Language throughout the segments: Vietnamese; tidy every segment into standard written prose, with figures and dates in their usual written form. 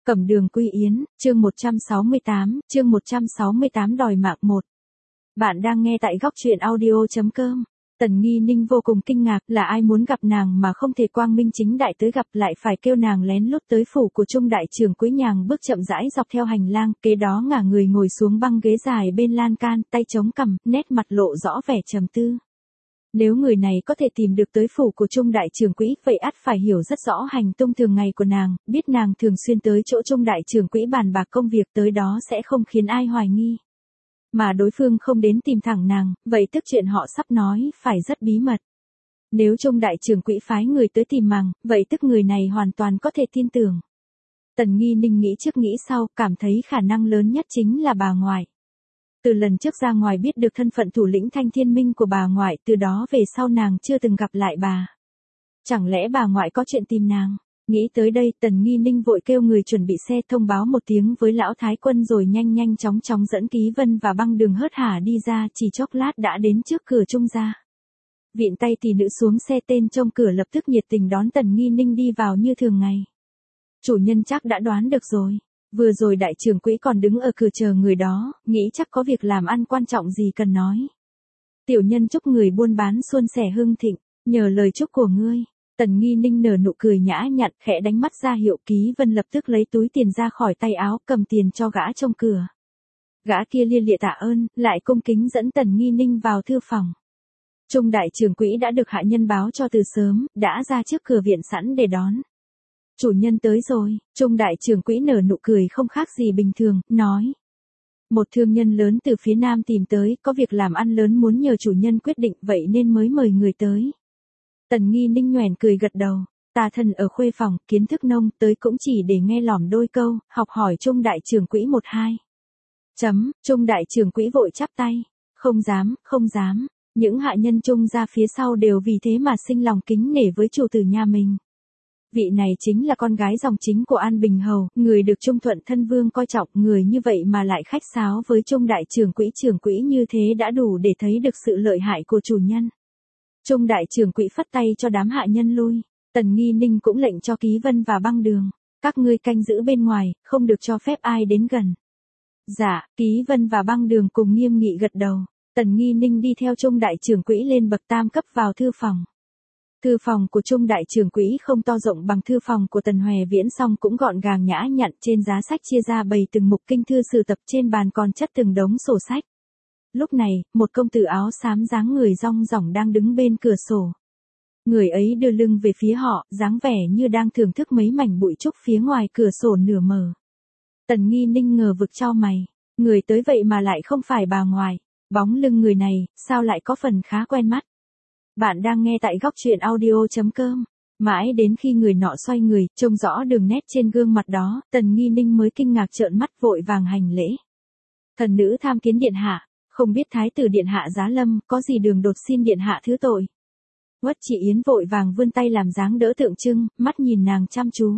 Cẩm Đường Quy Yến, chương 168 đòi mạng 1. Bạn đang nghe tại góc truyện audio.com. Tần Nghi Ninh vô cùng kinh ngạc, là ai muốn gặp nàng mà không thể quang minh chính đại tới gặp, lại phải kêu nàng lén lút tới phủ của Trung đại trưởng quỹ. Nhàng bước chậm rãi dọc theo hành lang, kế đó ngả người ngồi xuống băng ghế dài bên lan can, tay chống cằm, nét mặt lộ rõ vẻ trầm tư. Nếu người này có thể tìm được tới phủ của Trung đại trưởng quỹ, vậy ắt phải hiểu rất rõ hành tung thường ngày của nàng, biết nàng thường xuyên tới chỗ Trung đại trưởng quỹ bàn bạc công việc, tới đó sẽ không khiến ai hoài nghi. Mà đối phương không đến tìm thẳng nàng, vậy tức chuyện họ sắp nói phải rất bí mật. Nếu Trung đại trưởng quỹ phái người tới tìm nàng, vậy tức người này hoàn toàn có thể tin tưởng. Tần Nghi Ninh nghĩ trước nghĩ sau, cảm thấy khả năng lớn nhất chính là bà ngoại. Từ lần trước ra ngoài biết được thân phận thủ lĩnh Thanh Thiên Minh của bà ngoại, từ đó về sau nàng chưa từng gặp lại bà. Chẳng lẽ bà ngoại có chuyện tìm nàng? Nghĩ tới đây, Tần Nghi Ninh vội kêu người chuẩn bị xe, thông báo một tiếng với lão thái quân, rồi nhanh chóng dẫn Ký Vân và Băng Đường hớt hả đi ra, chỉ chốc lát đã đến trước cửa Trung gia. Vịn tay tỷ nữ xuống xe, tên trông cửa lập tức nhiệt tình đón Tần Nghi Ninh đi vào như thường ngày. Chủ nhân chắc đã đoán được rồi. Vừa rồi đại trưởng quỹ còn đứng ở cửa chờ người đó, nghĩ chắc có việc làm ăn quan trọng gì cần nói. Tiểu nhân chúc người buôn bán suôn sẻ hưng thịnh, nhờ lời chúc của ngươi. Tần Nghi Ninh nở nụ cười nhã nhặn, khẽ đánh mắt ra hiệu. Ký Vân lập tức lấy túi tiền ra khỏi tay áo, cầm tiền cho gã trông cửa. Gã kia lia lịa tạ ơn, lại cung kính dẫn Tần Nghi Ninh vào thư phòng. Trung đại trưởng quỹ đã được hạ nhân báo cho từ sớm, đã ra trước cửa viện sẵn để đón. Chủ nhân tới rồi. Trung đại trưởng quỹ nở nụ cười không khác gì bình thường, nói. Một thương nhân lớn từ phía Nam tìm tới, có việc làm ăn lớn muốn nhờ chủ nhân quyết định, vậy nên mới mời người tới. Tần Nghi Ninh nhoẻn cười gật đầu. Ta thân ở khuê phòng, kiến thức nông, tới cũng chỉ để nghe lỏm đôi câu, học hỏi Trung đại trưởng quỹ một hai. Trung đại trưởng quỹ vội chắp tay. Không dám. Những hạ nhân Trung ra phía sau đều vì thế mà sinh lòng kính nể với chủ tử nhà mình. Vị này chính là con gái dòng chính của An Bình Hầu, người được Trung Thuận thân vương coi trọng, người như vậy mà lại khách sáo với Trung đại trưởng quỹ như thế đã đủ để thấy được sự lợi hại của chủ nhân. Trung đại trưởng quỹ phất tay cho đám hạ nhân lui, Tần Nghi Ninh cũng lệnh cho Ký Vân và Băng Đường, các ngươi canh giữ bên ngoài, không được cho phép ai đến gần. Dạ, Ký Vân và Băng Đường cùng nghiêm nghị gật đầu. Tần Nghi Ninh đi theo Trung đại trưởng quỹ lên bậc tam cấp vào thư phòng. Thư phòng của Trung đại trưởng quỹ không to rộng bằng thư phòng của Tần Hoè Viễn, song cũng gọn gàng nhã nhặn, trên giá sách chia ra bày từng mục kinh thư sử tập, trên bàn còn chất từng đống sổ sách. Lúc này, một công tử áo xám dáng người rong rỏng đang đứng bên cửa sổ. Người ấy đưa lưng về phía họ, dáng vẻ như đang thưởng thức mấy mảnh bụi trúc phía ngoài cửa sổ nửa mờ. Tần Nghi Ninh ngờ vực chau mày, người tới vậy mà lại không phải bà ngoại. Bóng lưng người này, sao lại có phần khá quen mắt. Bạn đang nghe tại góc truyện audio.com. Mãi đến khi người nọ xoay người, trông rõ đường nét trên gương mặt đó, Tần Nghi Ninh mới kinh ngạc trợn mắt, vội vàng hành lễ. Thần nữ tham kiến điện hạ, không biết thái tử điện hạ giá lâm, có gì đường đột, xin điện hạ thứ tội. Uất Chỉ Yến vội vàng vươn tay làm dáng đỡ tượng trưng, mắt nhìn nàng chăm chú.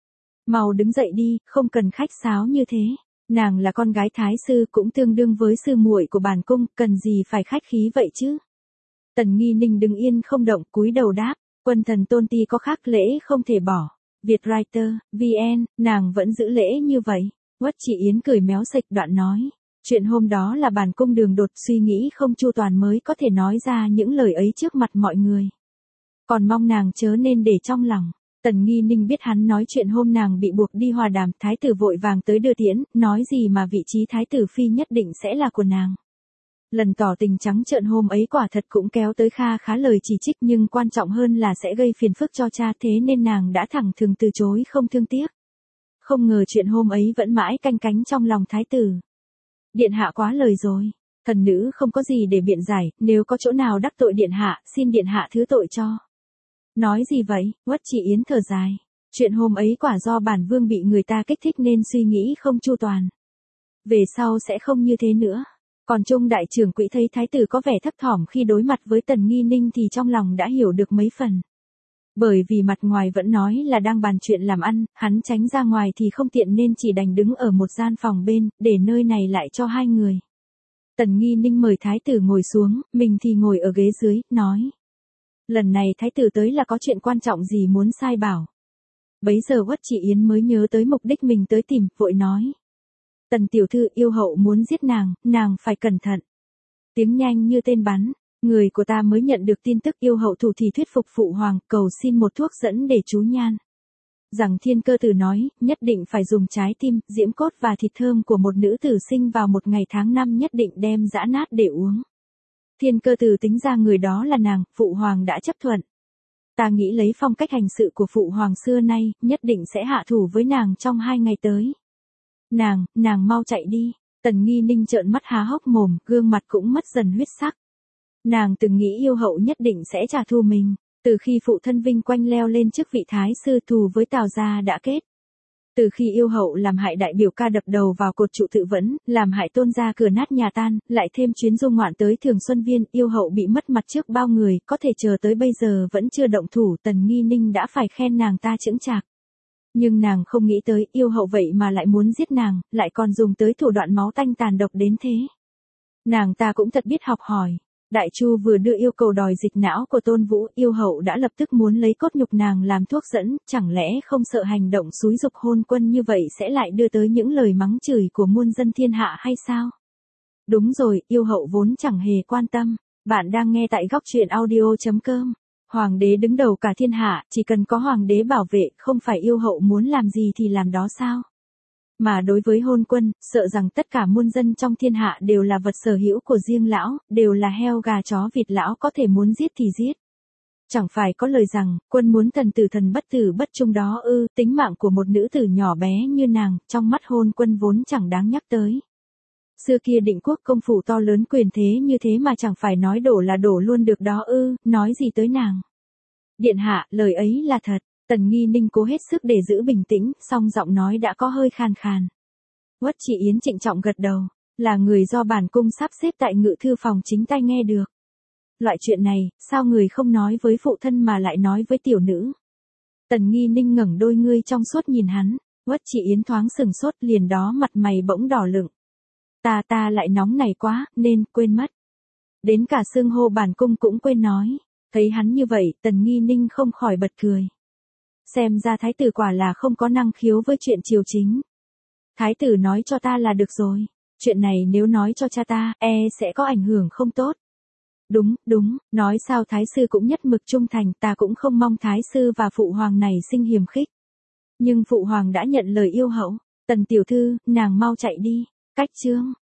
Mau đứng dậy đi, không cần khách sáo như thế. Nàng là con gái thái sư, cũng tương đương với sư muội của bản cung, cần gì phải khách khí vậy chứ. Tần Nghi Ninh đứng yên không động, cúi đầu đáp, quân thần tôn ti có khác lễ không thể bỏ. Vietwriter, VN, nàng vẫn giữ lễ như vậy. Uất Chỉ Yến cười méo sạch, đoạn nói. Chuyện hôm đó là bản cung đường đột, suy nghĩ không chu toàn mới có thể nói ra những lời ấy trước mặt mọi người. Còn mong nàng chớ nên để trong lòng. Tần Nghi Ninh biết hắn nói chuyện hôm nàng bị buộc đi hòa đàm, thái tử vội vàng tới đưa tiễn, nói gì mà vị trí thái tử phi nhất định sẽ là của nàng. Lần tỏ tình trắng trợn hôm ấy quả thật cũng kéo tới khá lời chỉ trích, nhưng quan trọng hơn là sẽ gây phiền phức cho cha, thế nên nàng đã thẳng thừng từ chối không thương tiếc. Không ngờ chuyện hôm ấy vẫn mãi canh cánh trong lòng thái tử. Điện hạ quá lời rồi. Thần nữ không có gì để biện giải, nếu có chỗ nào đắc tội điện hạ, xin điện hạ thứ tội cho. Nói gì vậy? Uất Chỉ Yến thở dài. Chuyện hôm ấy quả do bản vương bị người ta kích thích nên suy nghĩ không chu toàn. Về sau sẽ không như thế nữa. Còn Trung đại trưởng quỹ thấy thái tử có vẻ thấp thỏm khi đối mặt với Tần Nghi Ninh thì trong lòng đã hiểu được mấy phần. Bởi vì mặt ngoài vẫn nói là đang bàn chuyện làm ăn, hắn tránh ra ngoài thì không tiện nên chỉ đành đứng ở một gian phòng bên, để nơi này lại cho hai người. Tần Nghi Ninh mời thái tử ngồi xuống, mình thì ngồi ở ghế dưới, nói. Lần này thái tử tới là có chuyện quan trọng gì muốn sai bảo. Bấy giờ Uất Chỉ Yến mới nhớ tới mục đích mình tới tìm, vội nói. Tần tiểu thư, yêu hậu muốn giết nàng phải cẩn thận. Tiếng nhanh như tên bắn, người của ta mới nhận được tin tức yêu hậu thủ thì thuyết phục phụ hoàng, cầu xin một thuốc dẫn để chú nhan. Rằng Thiên Cơ Tử nói, nhất định phải dùng trái tim, diễm cốt và thịt thơm của một nữ tử sinh vào một ngày tháng năm nhất định đem giã nát để uống. Thiên Cơ Tử tính ra người đó là nàng, phụ hoàng đã chấp thuận. Ta nghĩ lấy phong cách hành sự của phụ hoàng xưa nay, nhất định sẽ hạ thủ với nàng trong 2 ngày tới. Nàng mau chạy đi. Tần Nghi Ninh trợn mắt há hốc mồm, gương mặt cũng mất dần huyết sắc. Nàng từng nghĩ yêu hậu nhất định sẽ trả thù mình. Từ khi phụ thân Vinh Quanh leo lên chức vị thái sư, thù với Tào gia đã kết. Từ khi yêu hậu làm hại đại biểu ca đập đầu vào cột trụ tự vẫn, làm hại tôn gia cửa nát nhà tan, lại thêm chuyến du ngoạn tới Thường Xuân Viên, yêu hậu bị mất mặt trước bao người, có thể chờ tới bây giờ vẫn chưa động thủ. Tần Nghi Ninh đã phải khen nàng ta chững chạc. Nhưng nàng không nghĩ tới yêu hậu vậy mà lại muốn giết nàng, lại còn dùng tới thủ đoạn máu tanh tàn độc đến thế. Nàng ta cũng thật biết học hỏi. Đại Chu vừa đưa yêu cầu đòi dịch não của Tôn Vũ, yêu hậu đã lập tức muốn lấy cốt nhục nàng làm thuốc dẫn, chẳng lẽ không sợ hành động xúi dục hôn quân như vậy sẽ lại đưa tới những lời mắng chửi của muôn dân thiên hạ hay sao? Đúng rồi, yêu hậu vốn chẳng hề quan tâm. Bạn đang nghe tại góc truyện audio.com. Hoàng đế đứng đầu cả thiên hạ, chỉ cần có hoàng đế bảo vệ, không phải yêu hậu muốn làm gì thì làm đó sao? Mà đối với hôn quân, sợ rằng tất cả muôn dân trong thiên hạ đều là vật sở hữu của riêng lão, đều là heo gà chó vịt, lão có thể muốn giết thì giết. Chẳng phải có lời rằng, quân muốn thần tử bất trung đó ư, tính mạng của một nữ tử nhỏ bé như nàng, trong mắt hôn quân vốn chẳng đáng nhắc tới. Xưa kia Định Quốc công phủ to lớn quyền thế như thế mà chẳng phải nói đổ là đổ luôn được đó ư, nói gì tới nàng. Điện hạ, lời ấy là thật. Tần Nghi Ninh cố hết sức để giữ bình tĩnh, song giọng nói đã có hơi khàn khàn. Uất Chỉ Yến trịnh trọng gật đầu, là người do bản cung sắp xếp tại ngự thư phòng chính tay nghe được. Loại chuyện này, sao người không nói với phụ thân mà lại nói với tiểu nữ? Tần Nghi Ninh ngẩng đôi ngươi trong suốt nhìn hắn, Uất Chỉ Yến thoáng sừng sốt, liền đó mặt mày bỗng đỏ lựng. Ta lại nóng này quá, nên quên mất. Đến cả xưng hô bản cung cũng quên nói. Thấy hắn như vậy, Tần Nghi Ninh không khỏi bật cười. Xem ra thái tử quả là không có năng khiếu với chuyện triều chính. Thái tử nói cho ta là được rồi. Chuyện này nếu nói cho cha ta, sẽ có ảnh hưởng không tốt. Đúng, nói sao thái sư cũng nhất mực trung thành, ta cũng không mong thái sư và phụ hoàng này sinh hiềm khích. Nhưng phụ hoàng đã nhận lời yêu hậu. Tần tiểu thư, nàng mau chạy đi. Cách chương.